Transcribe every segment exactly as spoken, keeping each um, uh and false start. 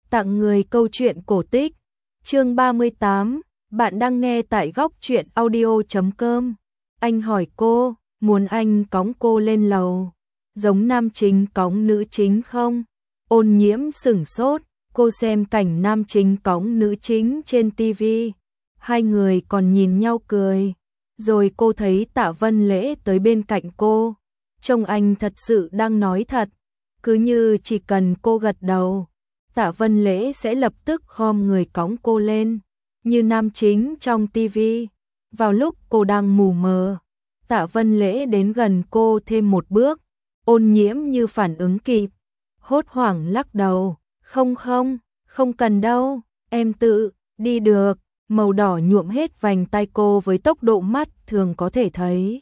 Tặng người câu chuyện cổ tích. Chương ba mươi tám, bạn đang nghe tại góc truyện audio chấm com. Anh hỏi cô, muốn anh cõng cô lên lầu, giống nam chính cõng nữ chính không? Ôn Nhiễm sửng sốt, cô xem cảnh nam chính cõng nữ chính trên ti vi. Hai người còn nhìn nhau cười. Rồi cô thấy Tạ Vân Lễ tới bên cạnh cô. Trông anh thật sự đang nói thật. Cứ như chỉ cần cô gật đầu, Tạ Vân Lễ sẽ lập tức khom người cõng cô lên, như nam chính trong ti vi. Vào lúc cô đang mù mờ, Tạ Vân Lễ đến gần cô thêm một bước. Ôn Nhiễm như phản ứng kịp, hốt hoảng lắc đầu, không không, không cần đâu, em tự đi được. Màu đỏ nhuộm hết vành tay cô với tốc độ mắt thường có thể thấy.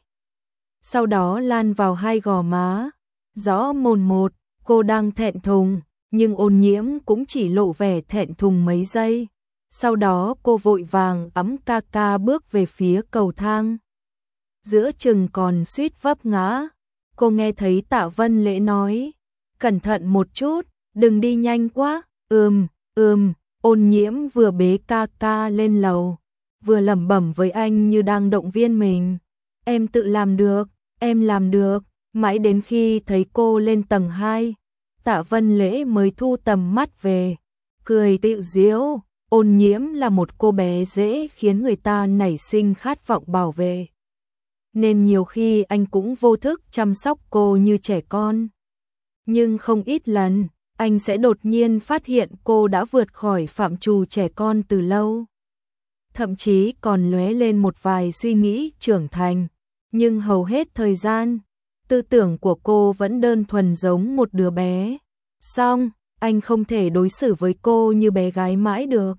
Sau đó lan vào hai gò má, rõ mồn một, cô đang thẹn thùng, nhưng Ôn Nhiễm cũng chỉ lộ vẻ thẹn thùng mấy giây. Sau đó cô vội vàng ẵm ca ca bước về phía cầu thang. Giữa chừng còn suýt vấp ngã, cô nghe thấy Tạ Vân Lễ nói, cẩn thận một chút, đừng đi nhanh quá. Ừm, ừm. Ôn Nhiễm vừa bế ca ca lên lầu, vừa lẩm bẩm với anh như đang động viên mình. Em tự làm được, em làm được. Mãi đến khi thấy cô lên tầng hai, Tạ Vân Lễ mới thu tầm mắt về, cười tự giễu. Ôn Nhiễm là một cô bé dễ khiến người ta nảy sinh khát vọng bảo vệ, nên nhiều khi anh cũng vô thức chăm sóc cô như trẻ con. Nhưng không ít lần, anh sẽ đột nhiên phát hiện cô đã vượt khỏi phạm trù trẻ con từ lâu. Thậm chí còn lóe lên một vài suy nghĩ trưởng thành, nhưng hầu hết thời gian, tư tưởng của cô vẫn đơn thuần giống một đứa bé. Song, anh không thể đối xử với cô như bé gái mãi được.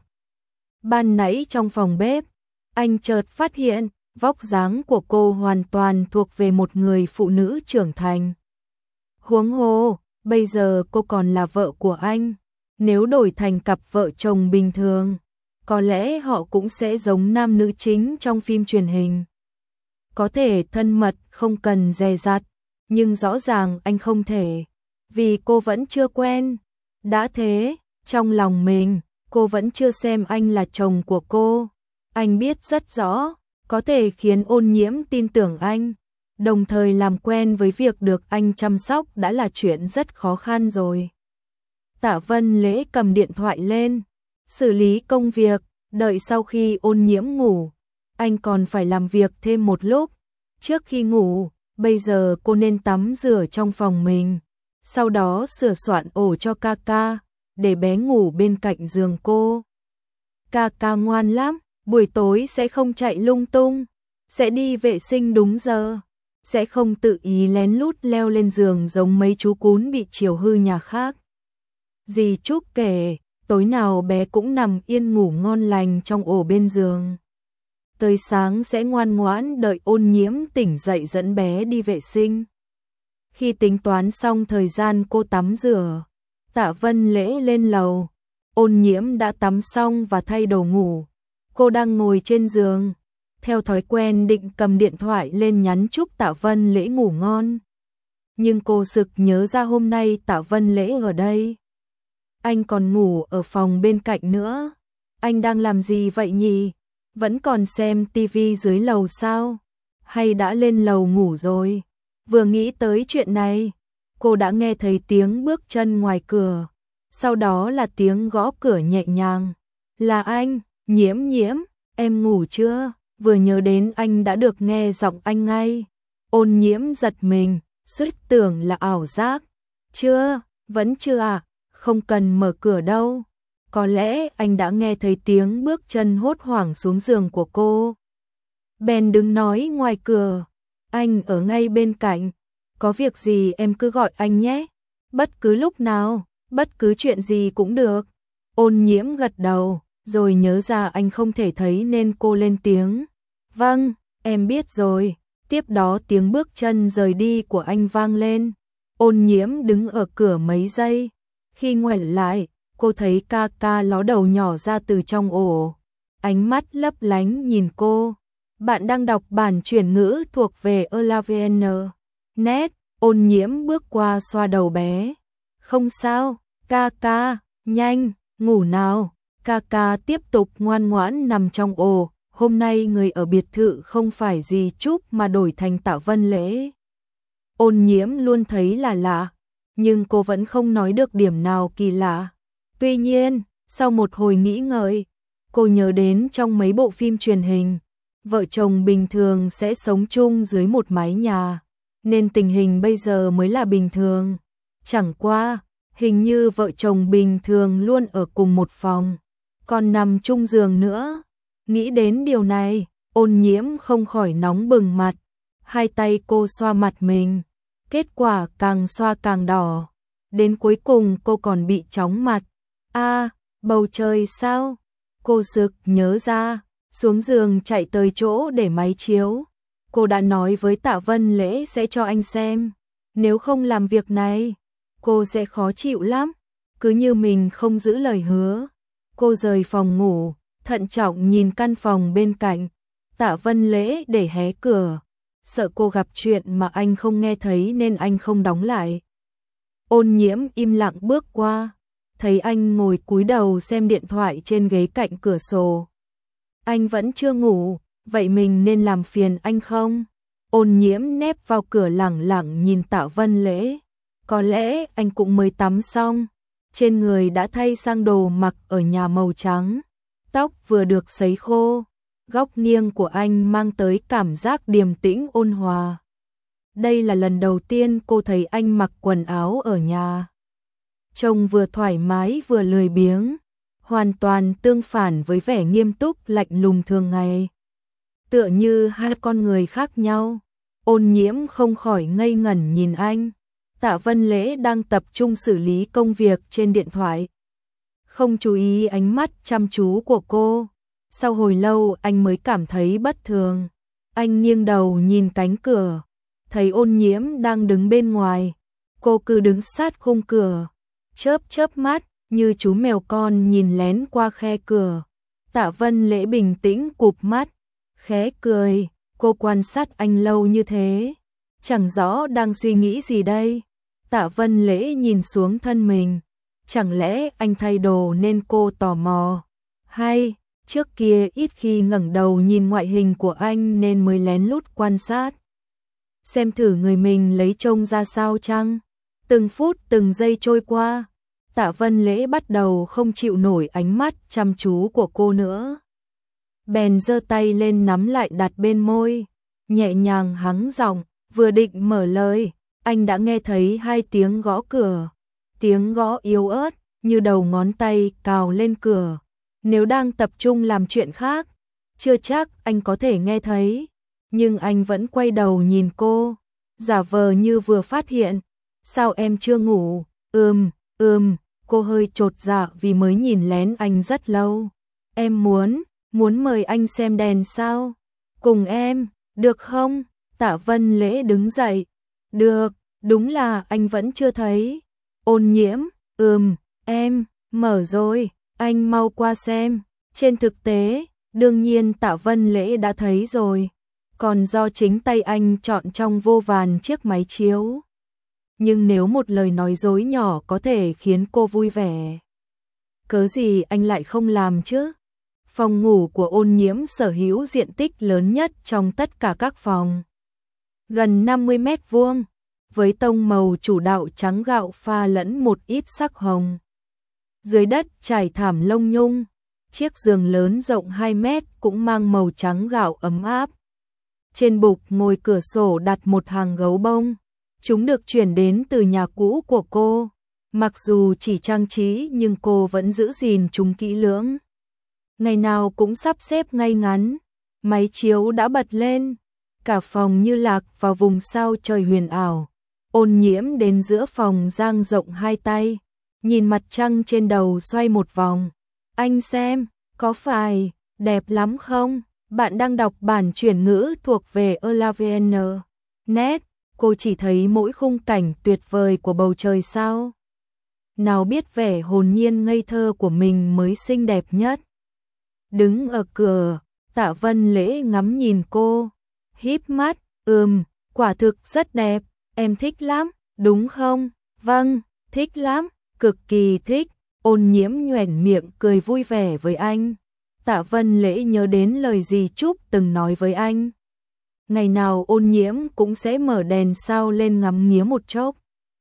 Ban nãy trong phòng bếp, anh chợt phát hiện, vóc dáng của cô hoàn toàn thuộc về một người phụ nữ trưởng thành. Huống hồ, bây giờ cô còn là vợ của anh. Nếu đổi thành cặp vợ chồng bình thường, có lẽ họ cũng sẽ giống nam nữ chính trong phim truyền hình. Có thể thân mật không cần dè dặt, nhưng rõ ràng anh không thể, vì cô vẫn chưa quen. Đã thế, trong lòng mình, cô vẫn chưa xem anh là chồng của cô. Anh biết rất rõ, có thể khiến Ôn Nhiễm tin tưởng anh, đồng thời làm quen với việc được anh chăm sóc đã là chuyện rất khó khăn rồi. Tạ Vân Lễ cầm điện thoại lên, xử lý công việc, đợi sau khi Ôn Nhiễm ngủ. Anh còn phải làm việc thêm một lúc. Trước khi ngủ, bây giờ cô nên tắm rửa trong phòng mình, sau đó sửa soạn ổ cho ca ca, để bé ngủ bên cạnh giường cô. Ca ca ngoan lắm, buổi tối sẽ không chạy lung tung, sẽ đi vệ sinh đúng giờ, sẽ không tự ý lén lút leo lên giường giống mấy chú cún bị chiều hư nhà khác. Dì Trúc kể, tối nào bé cũng nằm yên ngủ ngon lành trong ổ bên giường. Tới sáng sẽ ngoan ngoãn đợi Ôn Nhiễm tỉnh dậy dẫn bé đi vệ sinh. Khi tính toán xong thời gian cô tắm rửa, Tạ Vân Lễ lên lầu. Ôn Nhiễm đã tắm xong và thay đồ ngủ. Cô đang ngồi trên giường, theo thói quen định cầm điện thoại lên nhắn chúc Tạ Vân Lễ ngủ ngon. Nhưng cô sực nhớ ra hôm nay Tạ Vân Lễ ở đây. Anh còn ngủ ở phòng bên cạnh nữa. Anh đang làm gì vậy nhỉ? Vẫn còn xem tivi dưới lầu sao? Hay đã lên lầu ngủ rồi? Vừa nghĩ tới chuyện này, cô đã nghe thấy tiếng bước chân ngoài cửa. Sau đó là tiếng gõ cửa nhẹ nhàng. Là anh, Nhiễm Nhiễm, em ngủ chưa? Vừa nhớ đến anh đã được nghe giọng anh ngay. Ôn Nhiễm giật mình, suýt tưởng là ảo giác. Chưa, vẫn chưa à? Không cần mở cửa đâu. Có lẽ anh đã nghe thấy tiếng bước chân hốt hoảng xuống giường của cô. Bèn đứng nói ngoài cửa, anh ở ngay bên cạnh, có việc gì em cứ gọi anh nhé. Bất cứ lúc nào, bất cứ chuyện gì cũng được. Ôn Nhiễm gật đầu, rồi nhớ ra anh không thể thấy nên cô lên tiếng. Vâng, em biết rồi. Tiếp đó tiếng bước chân rời đi của anh vang lên. Ôn Nhiễm đứng ở cửa mấy giây. Khi ngoảnh lại, cô thấy ca ca ló đầu nhỏ ra từ trong ổ. Ánh mắt lấp lánh nhìn cô. Bạn đang đọc bản chuyển ngữ thuộc về Elavn. Net. Ôn Nhiễm bước qua xoa đầu bé. Không sao, ca ca, nhanh, Ngủ nào, ca ca tiếp tục ngoan ngoãn nằm trong ổ, hôm nay người ở biệt thự không phải Dì Trúc mà đổi thành Tạ Vân Lễ. Ôn Nhiễm luôn thấy là lạ, nhưng cô vẫn không nói được điểm nào kỳ lạ. Tuy nhiên, sau một hồi nghĩ ngợi, cô nhớ đến trong mấy bộ phim truyền hình, vợ chồng bình thường sẽ sống chung dưới một mái nhà, nên tình hình bây giờ mới là bình thường. Chẳng qua, hình như vợ chồng bình thường luôn ở cùng một phòng, còn nằm chung giường nữa. Nghĩ đến điều này, Ôn Nhiễm không khỏi nóng bừng mặt, hai tay cô xoa mặt mình, kết quả càng xoa càng đỏ, đến cuối cùng cô còn bị chóng mặt. A, à, bầu trời sao? Cô sực nhớ ra, xuống giường chạy tới chỗ để máy chiếu. Cô đã nói với Tạ Vân Lễ sẽ cho anh xem, nếu không làm việc này, cô sẽ khó chịu lắm. Cứ như mình không giữ lời hứa, cô rời phòng ngủ, thận trọng nhìn căn phòng bên cạnh. Tạ Vân Lễ để hé cửa, sợ cô gặp chuyện mà anh không nghe thấy nên anh không đóng lại. Ôn Nhiễm im lặng bước qua, thấy anh ngồi cúi đầu xem điện thoại trên ghế cạnh cửa sổ. Anh vẫn chưa ngủ, vậy mình nên làm phiền anh không? Ôn Nhiễm nép vào cửa lẳng lặng nhìn Tạ Vân Lễ. Có lẽ anh cũng mới tắm xong, trên người đã thay sang đồ mặc ở nhà màu trắng, tóc vừa được sấy khô, góc nghiêng của anh mang tới cảm giác điềm tĩnh ôn hòa. Đây là lần đầu tiên cô thấy anh mặc quần áo ở nhà. Trông vừa thoải mái vừa lười biếng, hoàn toàn tương phản với vẻ nghiêm túc lạnh lùng thường ngày. Tựa như hai con người khác nhau. Ôn Nhiễm không khỏi ngây ngẩn nhìn anh. Tạ Vân Lễ đang tập trung xử lý công việc trên điện thoại, không chú ý ánh mắt chăm chú của cô. Sau hồi lâu anh mới cảm thấy bất thường. Anh nghiêng đầu nhìn cánh cửa, thấy Ôn Nhiễm đang đứng bên ngoài. Cô cứ đứng sát khung cửa, chớp chớp mắt như chú mèo con nhìn lén qua khe cửa. Tạ Vân Lễ bình tĩnh cụp mắt, khẽ cười. Cô quan sát anh lâu như thế, chẳng rõ đang suy nghĩ gì đây. Tạ Vân Lễ nhìn xuống thân mình, chẳng lẽ anh thay đồ nên cô tò mò? Hay trước kia ít khi ngẩng đầu nhìn ngoại hình của anh nên mới lén lút quan sát, xem thử người mình lấy trông ra sao chăng? Từng phút từng giây trôi qua, Tạ Vân Lễ bắt đầu không chịu nổi ánh mắt chăm chú của cô nữa. Bèn giơ tay lên nắm lại đặt bên môi, nhẹ nhàng hắng giọng, vừa định mở lời, anh đã nghe thấy hai tiếng gõ cửa, tiếng gõ yếu ớt như đầu ngón tay cào lên cửa. Nếu đang tập trung làm chuyện khác, chưa chắc anh có thể nghe thấy, nhưng anh vẫn quay đầu nhìn cô, giả vờ như vừa phát hiện. Sao em chưa ngủ? Ừm, ừm, cô hơi chột dạ vì mới nhìn lén anh rất lâu. Em muốn, muốn mời anh xem đèn sao? Cùng em, được không? Tạ Vân Lễ đứng dậy. Được, đúng là anh vẫn chưa thấy. Ôn Nhiễm, ừm, em, mở rồi, anh mau qua xem. Trên thực tế, đương nhiên Tạ Vân Lễ đã thấy rồi, còn do chính tay anh chọn trong vô vàn chiếc máy chiếu. Nhưng nếu một lời nói dối nhỏ có thể khiến cô vui vẻ, cớ gì anh lại không làm chứ? Phòng ngủ của Ôn Nhiễm sở hữu diện tích lớn nhất trong tất cả các phòng, gần năm mươi mét vuông, với tông màu chủ đạo trắng gạo pha lẫn một ít sắc hồng. Dưới đất trải thảm lông nhung, chiếc giường lớn rộng hai mét cũng mang màu trắng gạo ấm áp. Trên bục ngồi cửa sổ đặt một hàng gấu bông, chúng được chuyển đến từ nhà cũ của cô. Mặc dù chỉ trang trí nhưng cô vẫn giữ gìn chúng kỹ lưỡng. Ngày nào cũng sắp xếp ngay ngắn, máy chiếu đã bật lên, cả phòng như lạc vào vùng sao trời huyền ảo. Ôn Nhiễm đến giữa phòng dang rộng hai tay, nhìn mặt trăng trên đầu xoay một vòng. Anh xem, có phải đẹp lắm không? Bạn đang đọc bản chuyển ngữ thuộc về Elavn net. Cô chỉ thấy mỗi khung cảnh tuyệt vời của bầu trời sao? Nào biết vẻ hồn nhiên ngây thơ của mình mới xinh đẹp nhất. Đứng ở cửa, Tạ Vân Lễ ngắm nhìn cô, híp mắt, ừm, quả thực rất đẹp, em thích lắm, đúng không? Vâng, thích lắm, cực kỳ thích. Ôn Nhiễm nhoẻn miệng cười vui vẻ với anh. Tạ Vân Lễ nhớ đến lời dì Trúc từng nói với anh. Ngày nào Ôn Nhiễm cũng sẽ mở đèn sao lên ngắm nghía một chốc.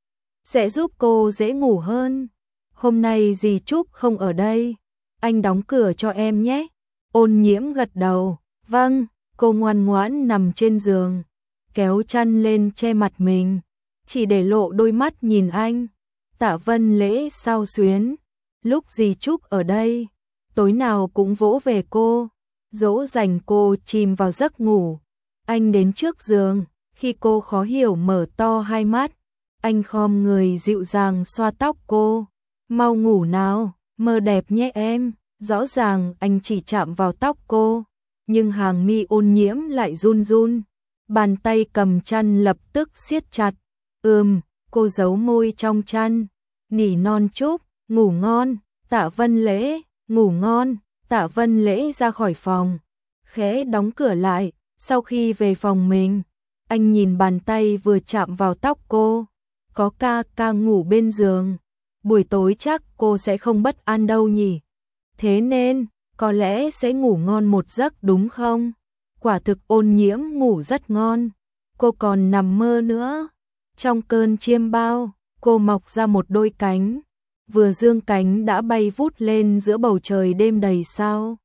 Sẽ giúp cô dễ ngủ hơn. Hôm nay dì Trúc không ở đây. Anh đóng cửa cho em nhé. Ôn Nhiễm gật đầu. Vâng, cô ngoan ngoãn nằm trên giường. Kéo chăn lên che mặt mình. Chỉ để lộ đôi mắt nhìn anh. Tạ Vân Lễ xao xuyến. Lúc dì Trúc ở đây, tối nào cũng vỗ về cô, dỗ dành cô chìm vào giấc ngủ. Anh đến trước giường, khi cô khó hiểu mở to hai mắt, anh khom người dịu dàng xoa tóc cô. Mau ngủ nào, mơ đẹp nhé em. Rõ ràng anh chỉ chạm vào tóc cô, nhưng hàng mi Ôn Nhiễm lại run run. Bàn tay cầm chăn lập tức siết chặt. Ừm, cô giấu môi trong chăn, nỉ non Trúc, ngủ ngon. Tạ Vân Lễ, ngủ ngon. Tạ Vân Lễ ra khỏi phòng, khẽ đóng cửa lại. Sau khi về phòng mình, anh nhìn bàn tay vừa chạm vào tóc cô. Có ca ca ngủ bên giường, buổi tối chắc cô sẽ không bất an đâu nhỉ. Thế nên, có lẽ sẽ ngủ ngon một giấc đúng không? Quả thực Ôn Nhiễm ngủ rất ngon. Cô còn nằm mơ nữa. Trong cơn chiêm bao, cô mọc ra một đôi cánh. Vừa dương cánh đã bay vút lên giữa bầu trời đêm đầy sao.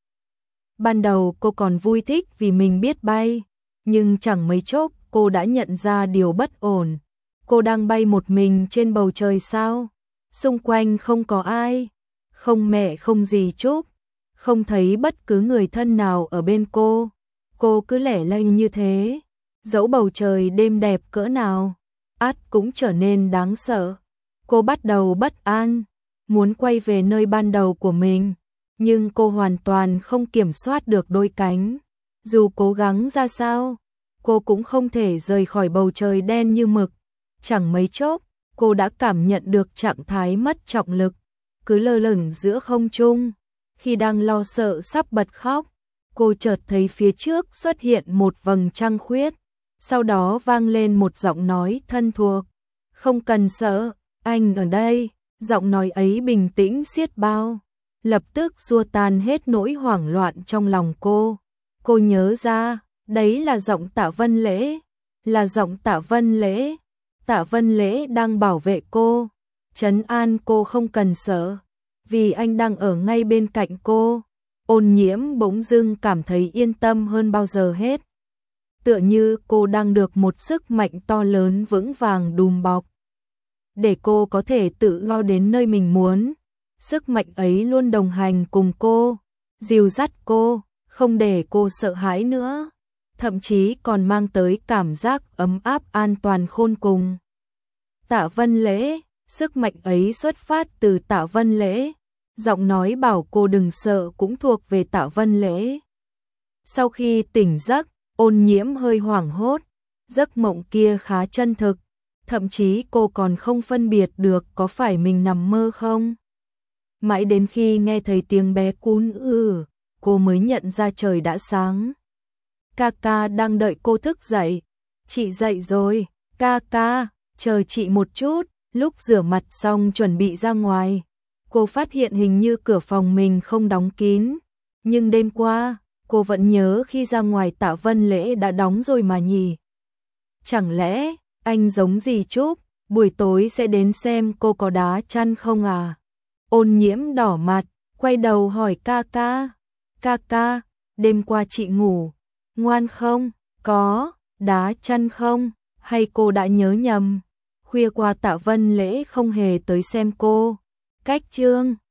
Ban đầu cô còn vui thích vì mình biết bay, nhưng chẳng mấy chốc cô đã nhận ra điều bất ổn. Cô đang bay một mình trên bầu trời sao? Xung quanh không có ai, không mẹ không dì Trúc, không thấy bất cứ người thân nào ở bên cô. Cô cứ lẻ loi như thế, dẫu bầu trời đêm đẹp cỡ nào, ắt cũng trở nên đáng sợ. Cô bắt đầu bất an, muốn quay về nơi ban đầu của mình, nhưng cô hoàn toàn không kiểm soát được đôi cánh. Dù cố gắng ra sao, cô cũng không thể rời khỏi bầu trời đen như mực. Chẳng mấy chốc, cô đã cảm nhận được trạng thái mất trọng lực, cứ lơ lửng giữa không trung. Khi đang lo sợ sắp bật khóc, cô chợt thấy phía trước xuất hiện một vầng trăng khuyết. Sau đó vang lên một giọng nói thân thuộc. Không cần sợ, anh ở đây. Giọng nói ấy bình tĩnh xiết bao, lập tức xua tan hết nỗi hoảng loạn trong lòng cô. Cô nhớ ra, đấy là giọng Tạ Vân Lễ, là giọng Tạ Vân Lễ. Tạ Vân Lễ đang bảo vệ cô, trấn an cô không cần sợ, vì anh đang ở ngay bên cạnh cô. Ôn Nhiễm bỗng dưng cảm thấy yên tâm hơn bao giờ hết. Tựa như cô đang được một sức mạnh to lớn vững vàng đùm bọc, để cô có thể tự lo đến nơi mình muốn. Sức mạnh ấy luôn đồng hành cùng cô, dìu dắt cô, không để cô sợ hãi nữa, thậm chí còn mang tới cảm giác ấm áp an toàn khôn cùng. Tạ Vân Lễ, sức mạnh ấy xuất phát từ Tạ Vân Lễ, giọng nói bảo cô đừng sợ cũng thuộc về Tạ Vân Lễ. Sau khi tỉnh giấc, Ôn Nhiễm hơi hoảng hốt, giấc mộng kia khá chân thực. Thậm chí cô còn không phân biệt được có phải mình nằm mơ không. Mãi đến khi nghe thấy tiếng bé cún ư, cô mới nhận ra trời đã sáng. Ca ca đang đợi cô thức dậy. Chị dậy rồi, ca ca, chờ chị một chút. Lúc rửa mặt xong chuẩn bị ra ngoài, cô phát hiện hình như cửa phòng mình không đóng kín. Nhưng đêm qua, cô vẫn nhớ khi ra ngoài Tạ Vân Lễ đã đóng rồi mà nhỉ. Chẳng lẽ anh giống dì Trúc, buổi tối sẽ đến xem cô có đá chăn không à? Ôn Nhiễm đỏ mặt, quay đầu hỏi ca ca. Ca ca, đêm qua chị ngủ ngoan không? Có đá chăn không? Hay cô đã nhớ nhầm? Khuya qua Tạ Vân Lễ không hề tới xem cô. Cách chương